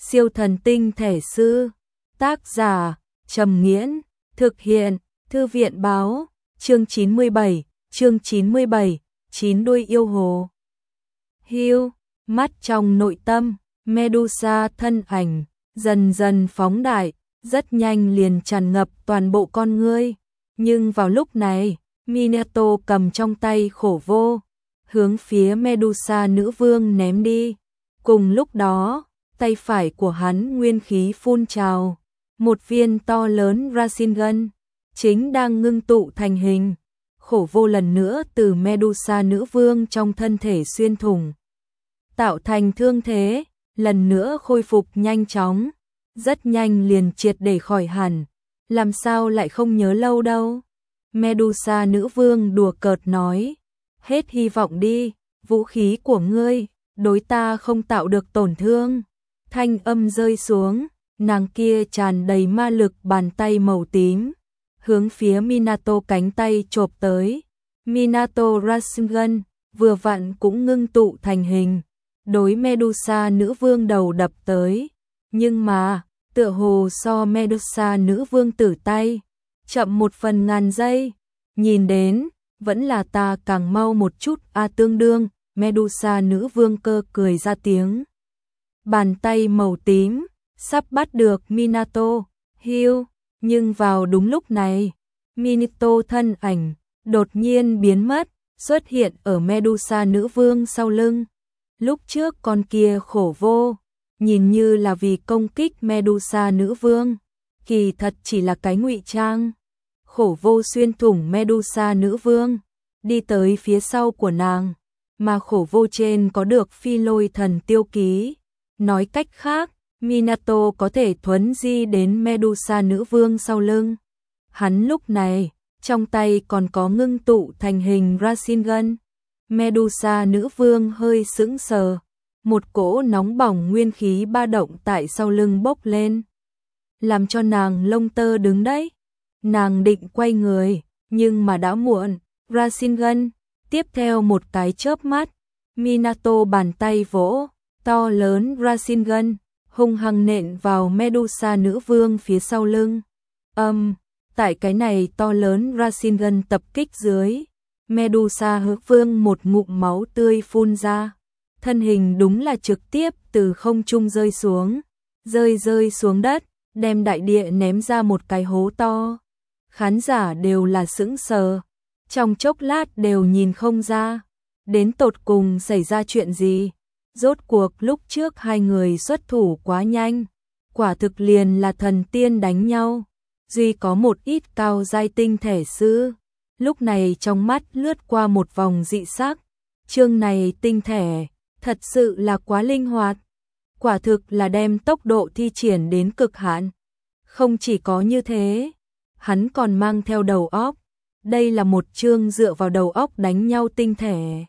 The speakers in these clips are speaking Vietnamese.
Siêu thần tinh thể sư. Tác giả Trầm Nghiễn. Thực hiện Thư viện báo. Chương 97. Chín đuôi yêu hồ. Hưu. Mắt trong nội tâm, Medusa thân ảnh dần dần phóng đại, rất nhanh liền tràn ngập toàn bộ con ngươi. Nhưng vào lúc này, Minato cầm trong tay khổ vô, hướng phía Medusa nữ vương ném đi. Cùng lúc đó, tay phải của hắn nguyên khí phun trào, một viên to lớn Rasengan chính đang ngưng tụ thành hình. Khổ vô lần nữa từ Medusa nữ vương trong thân thể xuyên thủng, tạo thành thương thế, lần nữa khôi phục nhanh chóng, rất nhanh liền triệt để khỏi hẳn, làm sao lại không nhớ lâu đâu. Medusa nữ vương đùa cợt nói, hết hy vọng đi, vũ khí của ngươi, đối ta không tạo được tổn thương. Thanh âm rơi xuống, nàng kia tràn đầy ma lực bàn tay màu tím, hướng phía Minato cánh tay chộp tới. Minato Rasengan vừa vặn cũng ngưng tụ thành hình, đối Medusa nữ vương đầu đập tới, nhưng mà, tựa hồ so Medusa nữ vương tử tay, chậm 1/1000 giây, nhìn đến, vẫn là ta càng mau một chút tương đương, Medusa nữ vương cơ cười ra tiếng. Bàn tay màu tím, sắp bắt được Minato, hưu, nhưng vào đúng lúc này, Minato thân ảnh, đột nhiên biến mất, xuất hiện ở Medusa nữ vương sau lưng. Lúc trước con kia khổ vô, nhìn như là vì công kích Medusa nữ vương, kỳ thật chỉ là cái ngụy trang. Khổ vô xuyên thủng Medusa nữ vương, đi tới phía sau của nàng, mà khổ vô trên có được phi lôi thần tiêu ký. Nói cách khác, Minato có thể thuấn di đến Medusa nữ vương sau lưng. Hắn lúc này, trong tay còn có ngưng tụ thành hình Rasengan. Medusa nữ vương hơi sững sờ, một cỗ nóng bỏng nguyên khí ba động tại sau lưng bốc lên, làm cho nàng lông tơ đứng đấy. Nàng định quay người, nhưng mà đã muộn. Rasengan, tiếp theo một cái chớp mắt, Minato bàn tay vỗ, to lớn Rasengan hung hăng nện vào Medusa nữ vương phía sau lưng. Tại cái này to lớn Rasengan tập kích dưới, Medusa nữ vương một ngụm máu tươi phun ra, thân hình đúng là trực tiếp từ không trung rơi xuống đất, đem đại địa ném ra một cái hố to. Khán giả đều là sững sờ, trong chốc lát đều nhìn không ra, đến tột cùng xảy ra chuyện gì. Rốt cuộc lúc trước hai người xuất thủ quá nhanh, quả thực liền là thần tiên đánh nhau. Duy có một ít cao giai tinh thể sư, lúc này trong mắt lướt qua một vòng dị sắc. Chương này tinh thể, thật sự là quá linh hoạt, quả thực là đem tốc độ thi triển đến cực hạn. Không chỉ có như thế, hắn còn mang theo đầu óc. Đây là một chương dựa vào đầu óc đánh nhau tinh thể.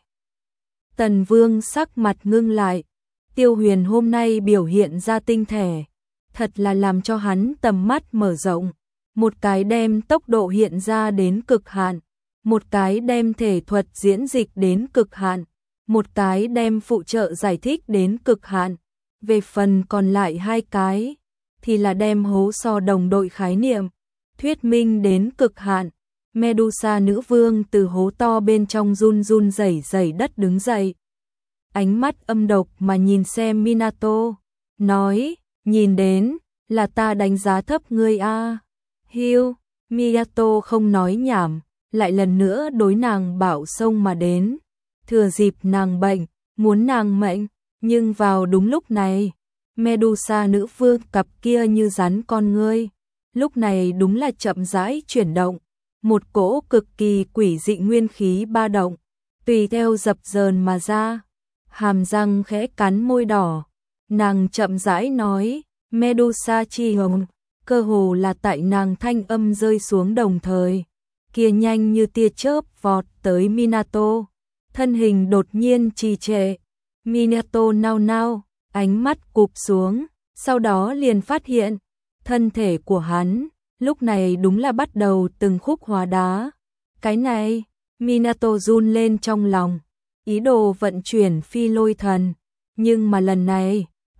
Tần Vương sắc mặt ngưng lại, Tiêu Huyền hôm nay biểu hiện ra tinh thể, thật là làm cho hắn tầm mắt mở rộng. Một cái đem tốc độ hiện ra đến cực hạn, một cái đem thể thuật diễn dịch đến cực hạn, một cái đem phụ trợ giải thích đến cực hạn. Về phần còn lại hai cái, thì là đem hố so đồng đội khái niệm, thuyết minh đến cực hạn. Medusa nữ vương từ hố to bên trong run rẩy đất đứng dậy. Ánh mắt âm độc mà nhìn xem Minato, nói, nhìn đến, là ta đánh giá thấp ngươi a. Hưu, Minato không nói nhảm, lại lần nữa đối nàng bạo xông mà đến. Thừa dịp nàng bệnh, muốn nàng mệnh, nhưng vào đúng lúc này, Medusa nữ vương cặp kia như rắn con ngươi, lúc này đúng là chậm rãi chuyển động. Một cỗ cực kỳ quỷ dị nguyên khí ba động, tùy theo dập dờn mà ra. Hàm răng khẽ cắn môi đỏ, nàng chậm rãi nói, Medusa chi hồng, cơ hồ là tại nàng thanh âm rơi xuống đồng thời, kia nhanh như tia chớp vọt tới Minato, thân hình đột nhiên trì trệ. Minato nao nao, ánh mắt cụp xuống, sau đó liền phát hiện, thân thể của hắn lúc này đúng là bắt đầu từng khúc hóa đá. Cái này, Minato run lên trong lòng, ý đồ vận chuyển phi lôi thần, nhưng mà lần này,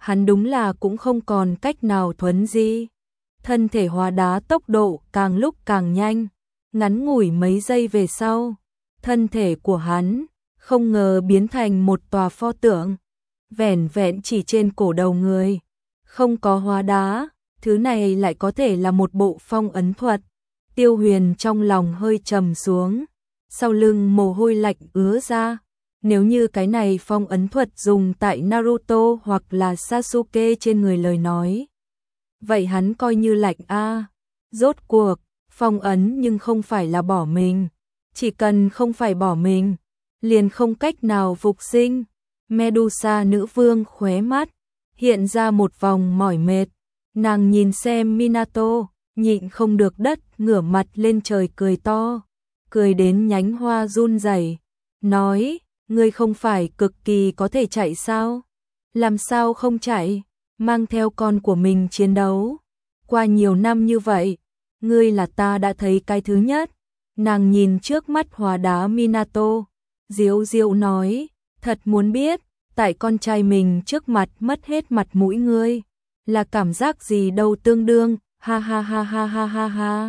hắn đúng là cũng không còn cách nào thuấn di. Thân thể hóa đá tốc độ càng lúc càng nhanh, ngắn ngủi mấy giây về sau, thân thể của hắn không ngờ biến thành một tòa pho tượng, vẻn vẹn chỉ trên cổ đầu người, không có hóa đá, thứ này lại có thể là một bộ phong ấn thuật. Tiêu Huyền trong lòng hơi trầm xuống, sau lưng mồ hôi lạnh ứa ra. Nếu như cái này phong ấn thuật dùng tại Naruto hoặc là Sasuke trên người lời nói, vậy hắn coi như lạnh a. Rốt cuộc, phong ấn nhưng không phải là bỏ mình, chỉ cần không phải bỏ mình, liền không cách nào phục sinh. Medusa nữ vương khóe mắt hiện ra một vòng mỏi mệt, nàng nhìn xem Minato, nhịn không được đất ngửa mặt lên trời cười to, cười đến nhánh hoa run rẩy, nói: "Ngươi không phải cực kỳ có thể chạy sao? Làm sao không chạy, mang theo con của mình chiến đấu? Qua nhiều năm như vậy, ngươi là ta đã thấy cái thứ nhất." Nàng nhìn trước mắt hóa đá Minato, diếu diếu nói: "Thật muốn biết, tại con trai mình trước mặt mất hết mặt mũi ngươi, là cảm giác gì đâu tương đương, ha ha ha ha ha ha ha."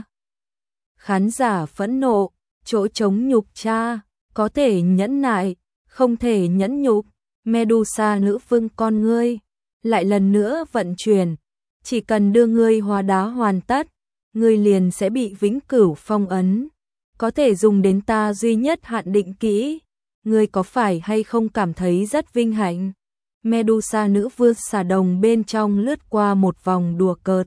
Khán giả phẫn nộ, chỗ trống nhục cha, có thể nhẫn nại, không thể nhẫn nhục. Medusa nữ vương con ngươi lại lần nữa vận chuyển, chỉ cần đưa ngươi hóa đá hoàn tất, ngươi liền sẽ bị vĩnh cửu phong ấn, có thể dùng đến ta duy nhất hạn định kỹ. Ngươi có phải hay không cảm thấy rất vinh hạnh? Medusa nữ vương xà đồng bên trong lướt qua một vòng đùa cợt.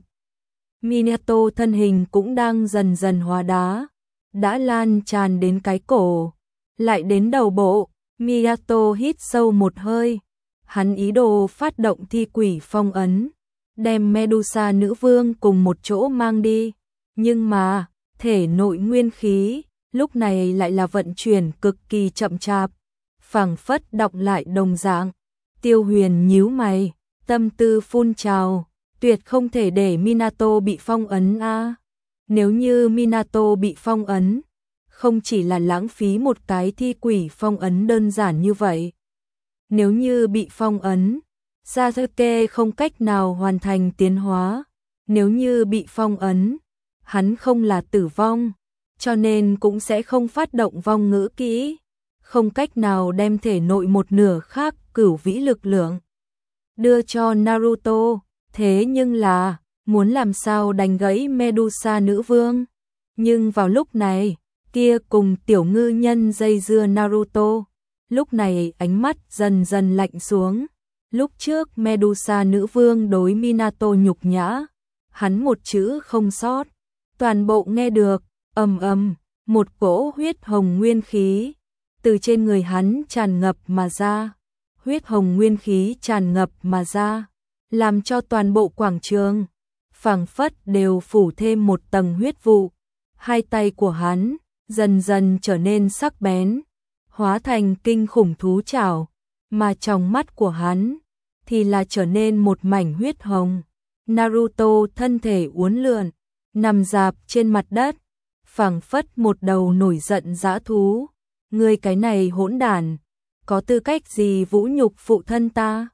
Minato thân hình cũng đang dần dần hóa đá, đã lan tràn đến cái cổ, lại đến đầu bộ. Minato hít sâu một hơi, hắn ý đồ phát động thi quỷ phong ấn, đem Medusa nữ vương cùng một chỗ mang đi, nhưng mà thể nội nguyên khí lúc này lại là vận chuyển cực kỳ chậm chạp, phảng phất đọng lại đồng dạng. Tiêu Huyền nhíu mày, tâm tư phun trào, tuyệt không thể để Minato bị phong ấn a. Nếu như Minato bị phong ấn, không chỉ là lãng phí một cái thi quỷ phong ấn đơn giản như vậy. Nếu như bị phong ấn, Sasuke không cách nào hoàn thành tiến hóa. Nếu như bị phong ấn, hắn không là tử vong, cho nên cũng sẽ không phát động vong ngữ kỹ, không cách nào đem thể nội một nửa khác cửu vĩ lực lượng đưa cho Naruto. Thế nhưng là, muốn làm sao đánh gãy Medusa nữ vương? Nhưng vào lúc này, kia cùng tiểu ngư nhân dây dưa Naruto, lúc này ánh mắt dần dần lạnh xuống. Lúc trước Medusa nữ vương đối Minato nhục nhã, hắn một chữ không sót, toàn bộ nghe được. Ầm ầm, một cỗ huyết hồng nguyên khí từ trên người hắn tràn ngập mà ra. Huyết hồng nguyên khí tràn ngập mà ra, làm cho toàn bộ quảng trường phảng phất đều phủ thêm một tầng huyết vụ. Hai tay của hắn dần dần trở nên sắc bén, hóa thành kinh khủng thú chảo, mà trong mắt của hắn thì là trở nên một mảnh huyết hồng. Naruto thân thể uốn lượn, nằm rạp trên mặt đất, phảng phất một đầu nổi giận dã thú. Ngươi cái này hỗn đản, có tư cách gì vũ nhục phụ thân ta?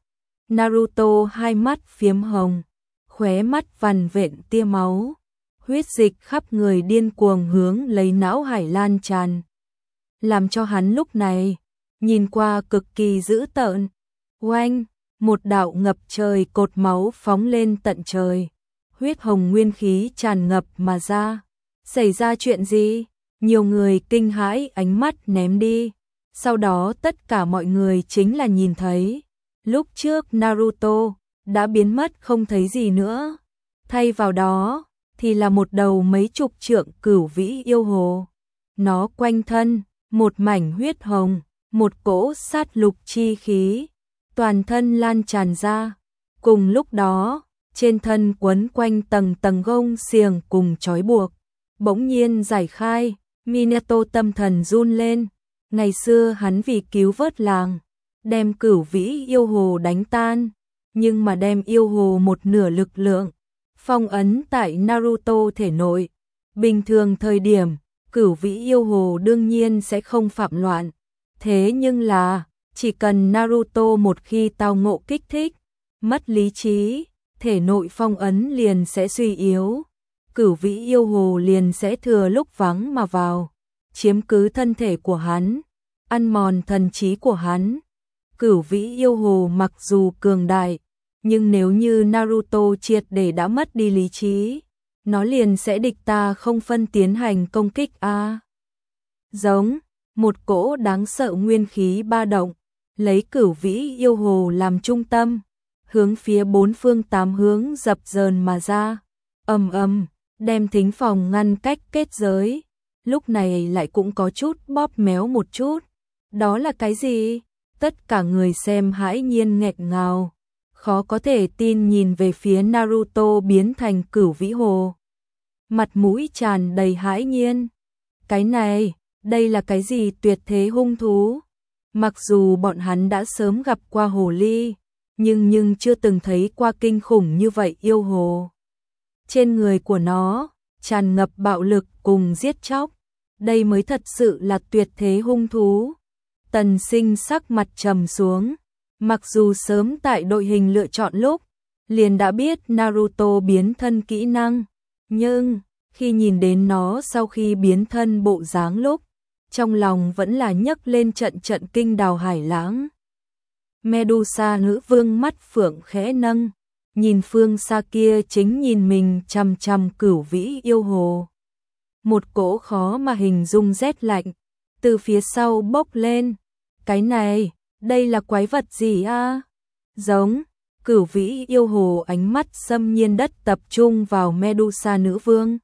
Naruto hai mắt phiếm hồng, khóe mắt vằn vện tia máu, huyết dịch khắp người điên cuồng hướng lấy não hải lan tràn, làm cho hắn lúc này nhìn qua cực kỳ dữ tợn. Oanh, một đạo ngập trời cột máu phóng lên tận trời, huyết hồng nguyên khí tràn ngập mà ra. Xảy ra chuyện gì? Nhiều người kinh hãi ánh mắt ném đi. Sau đó tất cả mọi người chính là nhìn thấy, lúc trước Naruto đã biến mất không thấy gì nữa. Thay vào đó thì là một đầu mấy chục trượng cửu vĩ yêu hồ. Nó quanh thân một mảnh huyết hồng, một cỗ sát lục chi khí, toàn thân lan tràn ra. Cùng lúc đó, trên thân quấn quanh tầng tầng gông xiềng cùng trói buộc, bỗng nhiên giải khai. Minato tâm thần run lên. Ngày xưa hắn vì cứu vớt làng, đem cửu vĩ yêu hồ đánh tan, nhưng mà đem yêu hồ một nửa lực lượng phong ấn tại Naruto thể nội. Bình thường thời điểm, cửu vĩ yêu hồ đương nhiên sẽ không phạm loạn. Thế nhưng là, chỉ cần Naruto một khi tao ngộ kích thích, mất lý trí, thể nội phong ấn liền sẽ suy yếu, Cửu Vĩ yêu hồ liền sẽ thừa lúc vắng mà vào, chiếm cứ thân thể của hắn, ăn mòn thần trí của hắn. Cửu Vĩ yêu hồ mặc dù cường đại, nhưng nếu như Naruto triệt để đã mất đi lý trí, nó liền sẽ địch ta không phân tiến hành công kích a. Giống, một cỗ đáng sợ nguyên khí ba động, lấy Cửu Vĩ yêu hồ làm trung tâm, hướng phía bốn phương tám hướng dập dờn mà ra, ầm ầm, đem thính phòng ngăn cách kết giới. Lúc này lại cũng có chút bóp méo một chút. Đó là cái gì? Tất cả người xem hãi nhiên nghẹt ngào, khó có thể tin nhìn về phía Naruto biến thành Cửu Vĩ hồ. Mặt mũi tràn đầy hãi nhiên. Cái này, đây là cái gì tuyệt thế hung thú? Mặc dù bọn hắn đã sớm gặp qua hồ ly, nhưng chưa từng thấy qua kinh khủng như vậy yêu hồ. Trên người của nó, tràn ngập bạo lực cùng giết chóc. Đây mới thật sự là tuyệt thế hung thú. Tần Sinh sắc mặt trầm xuống. Mặc dù sớm tại đội hình lựa chọn lúc, liền đã biết Naruto biến thân kỹ năng. Nhưng, khi nhìn đến nó sau khi biến thân bộ dáng lúc, trong lòng vẫn là nhấc lên trận trận kinh đào hải lãng. Medusa nữ vương mắt phượng khẽ nâng, nhìn phương xa kia chính nhìn mình chằm chằm Cửu Vĩ yêu hồ. Một cỗ khó mà hình dung rét lạnh, từ phía sau bốc lên. Cái này, đây là quái vật gì a? Giống, Cửu Vĩ yêu hồ ánh mắt xâm nhiên đất tập trung vào Medusa nữ vương.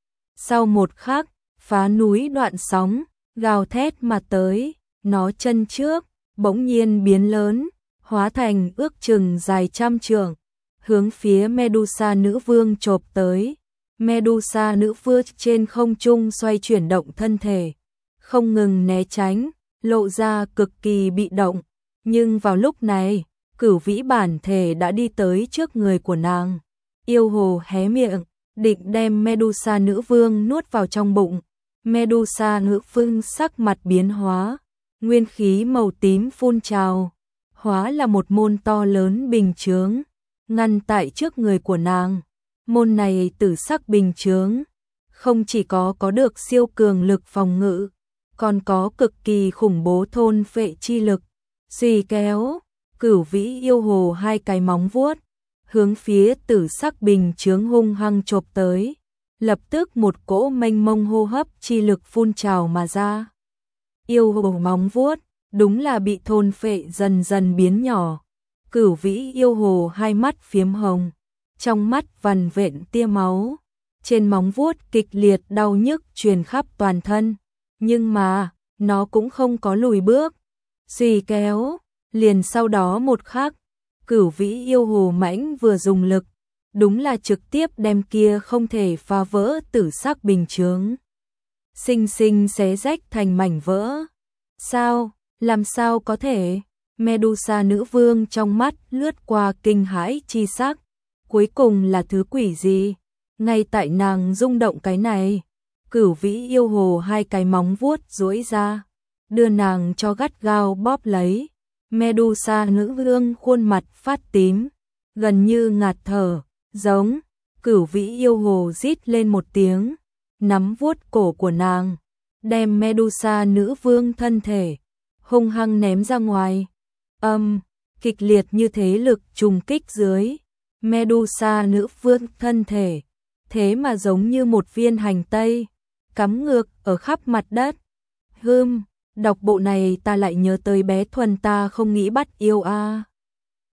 Sau một khắc, phá núi đoạn sóng, gào thét mà tới, nó chân trước, bỗng nhiên biến lớn, hóa thành ước chừng dài trăm trượng, hướng phía Medusa nữ vương chộp tới. Medusa nữ vương trên không trung xoay chuyển động thân thể, không ngừng né tránh, lộ ra cực kỳ bị động. Nhưng vào lúc này, Cửu Vĩ bản thể đã đi tới trước người của nàng. Yêu hồ hé miệng, định đem Medusa nữ vương nuốt vào trong bụng. Medusa nữ vương sắc mặt biến hóa, nguyên khí màu tím phun trào, hóa là một môn to lớn bình chướng, ngăn tại trước người của nàng. Môn này tử sắc bình chướng, không chỉ có được siêu cường lực phòng ngự, còn có cực kỳ khủng bố thôn phệ chi lực. Suy kéo, Cửu Vĩ yêu hồ hai cái móng vuốt, hướng phía tử sắc bình chướng hung hăng chộp tới. Lập tức một cỗ mênh mông hô hấp chi lực phun trào mà ra. Yêu hồ móng vuốt, đúng là bị thôn phệ dần dần biến nhỏ. Cửu Vĩ yêu hồ hai mắt phiếm hồng, trong mắt vằn vện tia máu, trên móng vuốt kịch liệt đau nhức truyền khắp toàn thân, nhưng mà, nó cũng không có lùi bước. Suy kéo, liền sau đó một khắc, Cửu Vĩ yêu hồ mãnh vừa dùng lực, đúng là trực tiếp đem kia không thể phá vỡ tử sắc bình chướng, xinh xinh xé rách thành mảnh vỡ. Sao, làm sao có thể? Medusa nữ vương trong mắt lướt qua kinh hãi chi sắc. Cuối cùng là thứ quỷ gì? Ngay tại nàng rung động cái này, Cửu Vĩ yêu hồ hai cái móng vuốt duỗi ra, đưa nàng cho gắt gao bóp lấy. Medusa nữ vương khuôn mặt phát tím, gần như ngạt thở, giống. Cửu Vĩ yêu hồ rít lên một tiếng, nắm vuốt cổ của nàng, đem Medusa nữ vương thân thể hung hăng ném ra ngoài. Kịch liệt như thế lực trùng kích dưới, Medusa nữ vương thân thể, thế mà giống như một viên hành tây, cắm ngược ở khắp mặt đất. Đọc bộ này ta lại nhớ tới bé Thuần ta không nghĩ bắt yêu a.